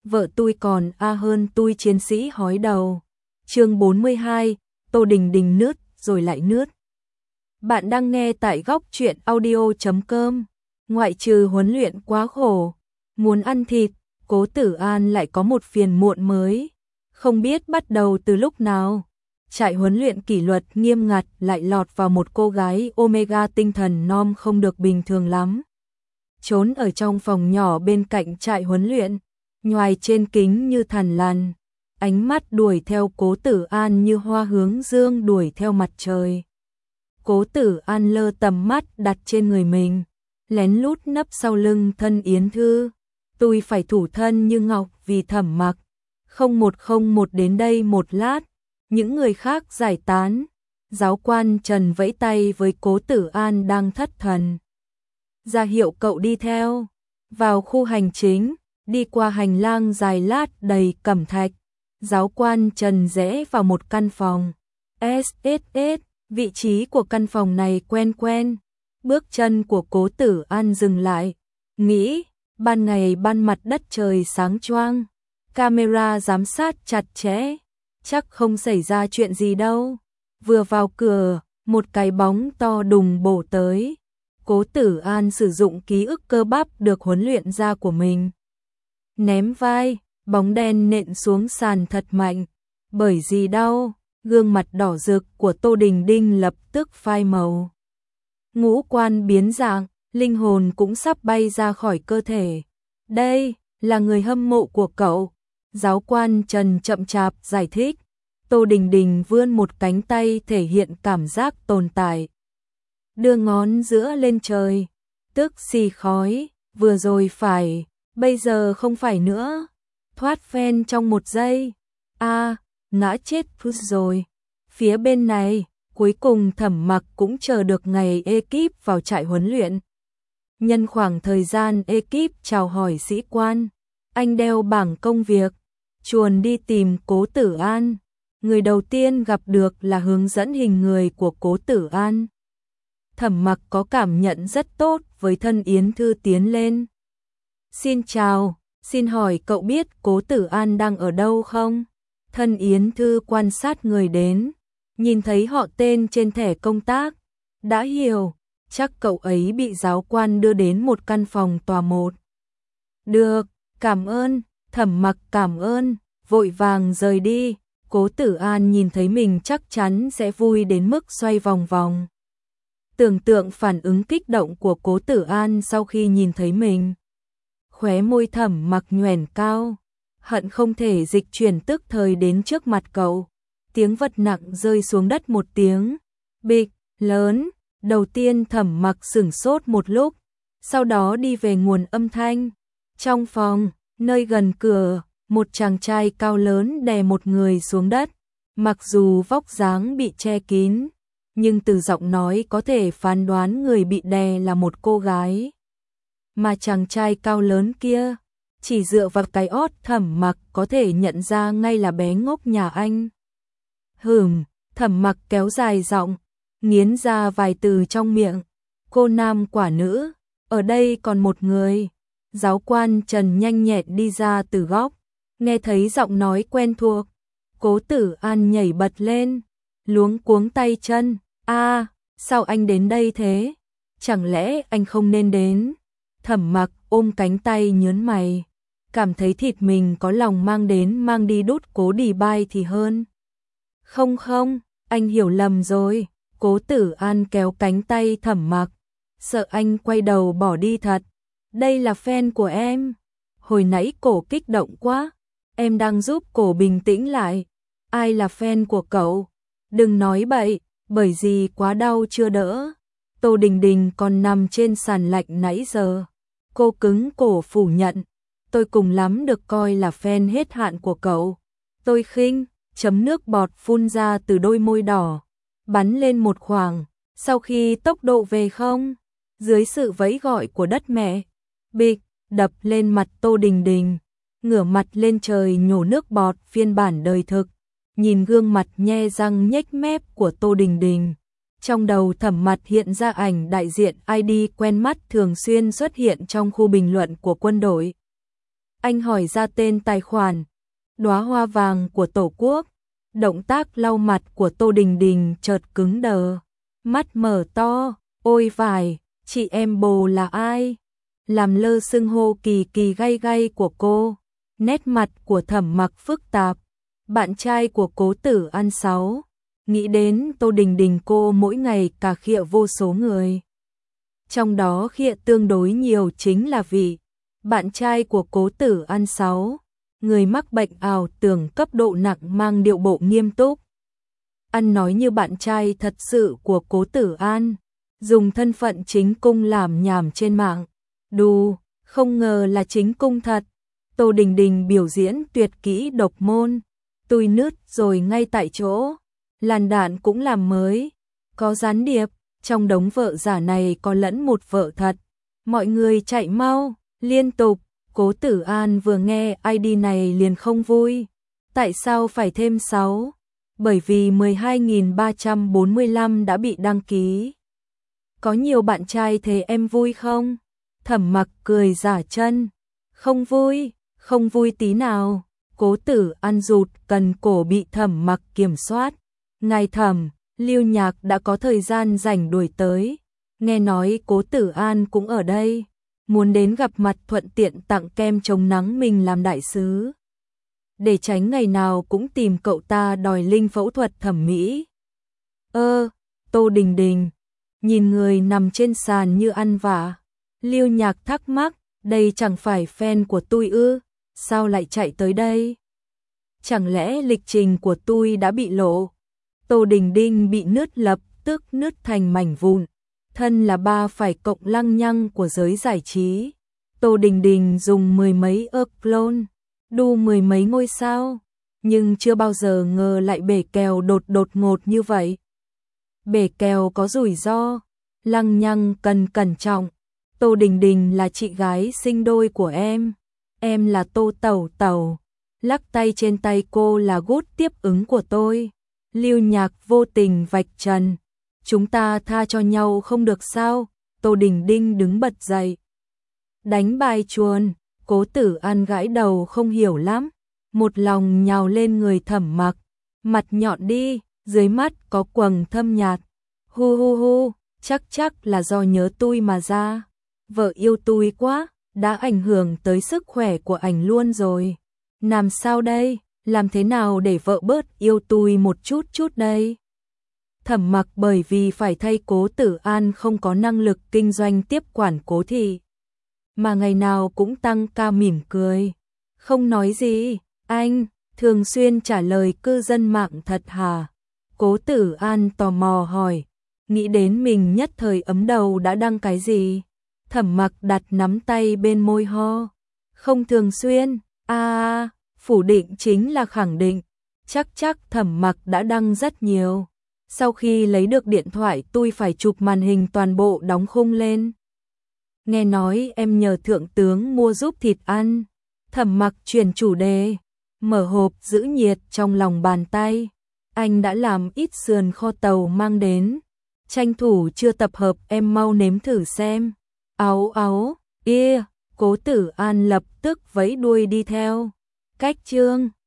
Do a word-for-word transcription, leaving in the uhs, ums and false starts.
vợ tôi còn a hơn tôi chiến sĩ hói đầu. Chương bốn mươi hai, Tô Đình Đình nướt rồi lại nướt. Bạn đang nghe tại góc truyện audio chấm com. Ngoại trừ huấn luyện quá khổ, muốn ăn thịt, Cố Tử An lại có một phiền muộn mới. Không biết bắt đầu từ lúc nào, trại huấn luyện kỷ luật nghiêm ngặt lại lọt vào một cô gái Omega tinh thần nom không được bình thường lắm. Trốn ở trong phòng nhỏ bên cạnh trại huấn luyện, nhoài trên kính như thằn lằn, ánh mắt đuổi theo Cố Tử An như hoa hướng dương đuổi theo mặt trời. Cố Tử An lơ tầm mắt đặt trên người mình, lén lút nấp sau lưng thân Yến Thư. Tôi phải thủ thân như ngọc vì Thẩm Mặc. Không một không một đến đây một lát, những người khác giải tán. Giáo quan Trần vẫy tay với Cố Tử An đang thất thần. Ra hiệu cậu đi theo. Vào khu hành chính, đi qua hành lang dài lát đầy cẩm thạch. Giáo quan Trần rẽ vào một căn phòng. ét ét ét, vị trí của căn phòng này quen quen. Bước chân của Cố Tử An dừng lại. Nghĩ, ban ngày ban mặt đất trời sáng choang. Camera giám sát chặt chẽ. Chắc không xảy ra chuyện gì đâu. Vừa vào cửa, một cái bóng to đùng bổ tới. Cố Tử An sử dụng ký ức cơ bắp được huấn luyện ra của mình. Ném vai, bóng đen nện xuống sàn thật mạnh. Bởi gì đâu, gương mặt đỏ rực của Tô Đình Đình lập tức phai màu. Ngũ quan biến dạng, linh hồn cũng sắp bay ra khỏi cơ thể. Đây là người hâm mộ của cậu. Giáo quan Trần chậm chạp giải thích. Tô Đình Đình vươn một cánh tay thể hiện cảm giác tồn tại. Đưa ngón giữa lên trời, tức xì khói, vừa rồi phải, bây giờ không phải nữa. Thoát phen trong một giây. A, ngã chết phút rồi. Phía bên này, cuối cùng Thẩm Mặc cũng chờ được ngày ekip vào trại huấn luyện. Nhân khoảng thời gian ekip chào hỏi sĩ quan, anh đeo bảng công việc, chuồn đi tìm Cố Tử An. Người đầu tiên gặp được là hướng dẫn hình người của Cố Tử An. Thẩm Mặc có cảm nhận rất tốt với thân Yến Thư tiến lên. Xin chào, xin hỏi cậu biết Cố Tử An đang ở đâu không? Thân Yến Thư quan sát người đến, nhìn thấy họ tên trên thẻ công tác. Đã hiểu, chắc cậu ấy bị giáo quan đưa đến một căn phòng tòa một. Được, cảm ơn, Thẩm Mặc cảm ơn, vội vàng rời đi. Cố Tử An nhìn thấy mình chắc chắn sẽ vui đến mức xoay vòng vòng. Tưởng tượng phản ứng kích động của Cố Tử An sau khi nhìn thấy mình. Khóe môi Thẩm Mặc nhoẻn cao, hận không thể dịch chuyển tức thời đến trước mặt cậu. Tiếng vật nặng rơi xuống đất một tiếng, bịch, lớn. Đầu tiên Thẩm Mặc sửng sốt một lúc, sau đó đi về nguồn âm thanh. Trong phòng, nơi gần cửa, một chàng trai cao lớn đè một người xuống đất. Mặc dù vóc dáng bị che kín, nhưng từ giọng nói có thể phán đoán người bị đè là một cô gái. Mà chàng trai cao lớn kia, chỉ dựa vào cái ót Thẩm Mặc có thể nhận ra ngay là bé ngốc nhà anh. Hừm, Thẩm Mặc kéo dài giọng, nghiến ra vài từ trong miệng. Cô nam quả nữ, ở đây còn một người. Giáo quan Trần nhanh nhẹn đi ra từ góc, nghe thấy giọng nói quen thuộc. Cố Tử An nhảy bật lên, luống cuống tay chân. A, sao anh đến đây thế? Chẳng lẽ anh không nên đến? Thẩm Mặc ôm cánh tay nhớn mày, cảm thấy thịt mình có lòng mang đến mang đi đút Cố Đì Bai thì hơn. Không không, anh hiểu lầm rồi. Cố Tử An kéo cánh tay Thẩm Mặc, sợ anh quay đầu bỏ đi thật. Đây là fan của em. Hồi nãy cổ kích động quá, em đang giúp cổ bình tĩnh lại. Ai là fan của cậu? Đừng nói bậy, bởi vì quá đau chưa đỡ. Tô Đình Đình còn nằm trên sàn lạnh nãy giờ. Cô cứng cổ phủ nhận. Tôi cùng lắm được coi là fan hết hạn của cậu. Tôi khinh, chấm nước bọt phun ra từ đôi môi đỏ, bắn lên một khoảng. Sau khi tốc độ về không, dưới sự vẫy gọi của đất mẹ, bịch, đập lên mặt Tô Đình Đình, ngửa mặt lên trời nhổ nước bọt phiên bản đời thực. Nhìn gương mặt nhe răng nhếch mép của Tô Đình Đình, trong đầu Thẩm Mặc hiện ra ảnh đại diện i đê quen mắt thường xuyên xuất hiện trong khu bình luận của quân đội. Anh hỏi ra tên tài khoản. Đóa hoa vàng của Tổ quốc. Động tác lau mặt của Tô Đình Đình chợt cứng đờ. Mắt mở to. Ôi vải, chị em bồ là ai? Làm lơ xưng hô kỳ kỳ gay gay của cô. Nét mặt của Thẩm Mặc phức tạp. Bạn trai của Cố Tử An sáu. Nghĩ đến Tô Đình Đình, cô mỗi ngày cà khịa vô số người. Trong đó khịa tương đối nhiều chính là vị bạn trai của Cố Tử An sáu, người mắc bệnh ảo tưởng cấp độ nặng mang điệu bộ nghiêm túc. Ăn nói như bạn trai thật sự của Cố Tử An, dùng thân phận chính cung làm nhảm trên mạng. Đù, không ngờ là chính cung thật. Tô Đình Đình biểu diễn tuyệt kỹ độc môn, tui nứt rồi ngay tại chỗ. Làn đạn cũng làm mới, có gián điệp, trong đống vợ giả này có lẫn một vợ thật. Mọi người chạy mau, liên tục. Cố Tử An vừa nghe i đê này liền không vui. Tại sao phải thêm sáu? Bởi vì mười hai nghìn ba trăm bốn mươi lăm đã bị đăng ký. Có nhiều bạn trai thế em vui không? Thẩm Mặc cười giả chân. Không vui, không vui tí nào. Cố Tử An rụt cần cổ bị Thẩm Mặc kiểm soát. Ngài Thẩm, Lưu Nhạc đã có thời gian rảnh đuổi tới. Nghe nói Cố Tử An cũng ở đây. Muốn đến gặp mặt thuận tiện tặng kem chống nắng mình làm đại sứ. Để tránh ngày nào cũng tìm cậu ta đòi linh phẫu thuật thẩm mỹ. Ơ, Tô Đình Đình, nhìn người nằm trên sàn như ăn vạ. Lưu Nhạc thắc mắc, đây chẳng phải fan của tôi ư, sao lại chạy tới đây? Chẳng lẽ lịch trình của tôi đã bị lộ? Tô Đình Đình bị nứt lập tức nứt thành mảnh vụn. Thân là ba phải cộng lăng nhăng của giới giải trí. Tô Đình Đình dùng mười mấy ức clone, đu mười mấy ngôi sao, nhưng chưa bao giờ ngờ lại bể kèo đột đột ngột như vậy. Bể kèo có rủi ro, lăng nhăng cần cẩn trọng. Tô Đình Đình là chị gái sinh đôi của em, em là Tô Tẩu Tẩu. Lắc tay trên tay cô là gút tiếp ứng của tôi. Lưu Nhạc vô tình vạch trần. Chúng ta tha cho nhau không được sao? Tô Đình Đình đứng bật dậy. Đánh bài chuồn. Cố Tử An gãi đầu không hiểu lắm. Một lòng nhào lên người Thẩm Mặc. Mặt nhọn đi, dưới mắt có quầng thâm nhạt. Hu hu hu, chắc chắc là do nhớ tôi mà ra. Vợ yêu tôi quá, đã ảnh hưởng tới sức khỏe của ảnh luôn rồi. Làm sao đây? Làm thế nào để vợ bớt yêu tôi một chút chút đây? Thẩm Mặc bởi vì phải thay Cố Tử An không có năng lực kinh doanh tiếp quản Cố thị, mà ngày nào cũng tăng ca mỉm cười. Không nói gì, anh, thường xuyên trả lời cư dân mạng thật hả? Cố Tử An tò mò hỏi, nghĩ đến mình nhất thời ấm đầu đã đăng cái gì? Thẩm Mặc đặt nắm tay bên môi ho. Không thường xuyên, à, phủ định chính là khẳng định. Chắc chắc Thẩm Mặc đã đăng rất nhiều. Sau khi lấy được điện thoại tôi phải chụp màn hình toàn bộ đóng khung lên. Nghe nói em nhờ thượng tướng mua giúp thịt ăn. Thẩm Mặc chuyển chủ đề, mở hộp giữ nhiệt trong lòng bàn tay. Anh đã làm ít sườn kho tàu mang đến. Tranh thủ chưa tập hợp, em mau nếm thử xem. Áo áo, ia, Cố Tử An lập tức vẫy đuôi đi theo. Cách chương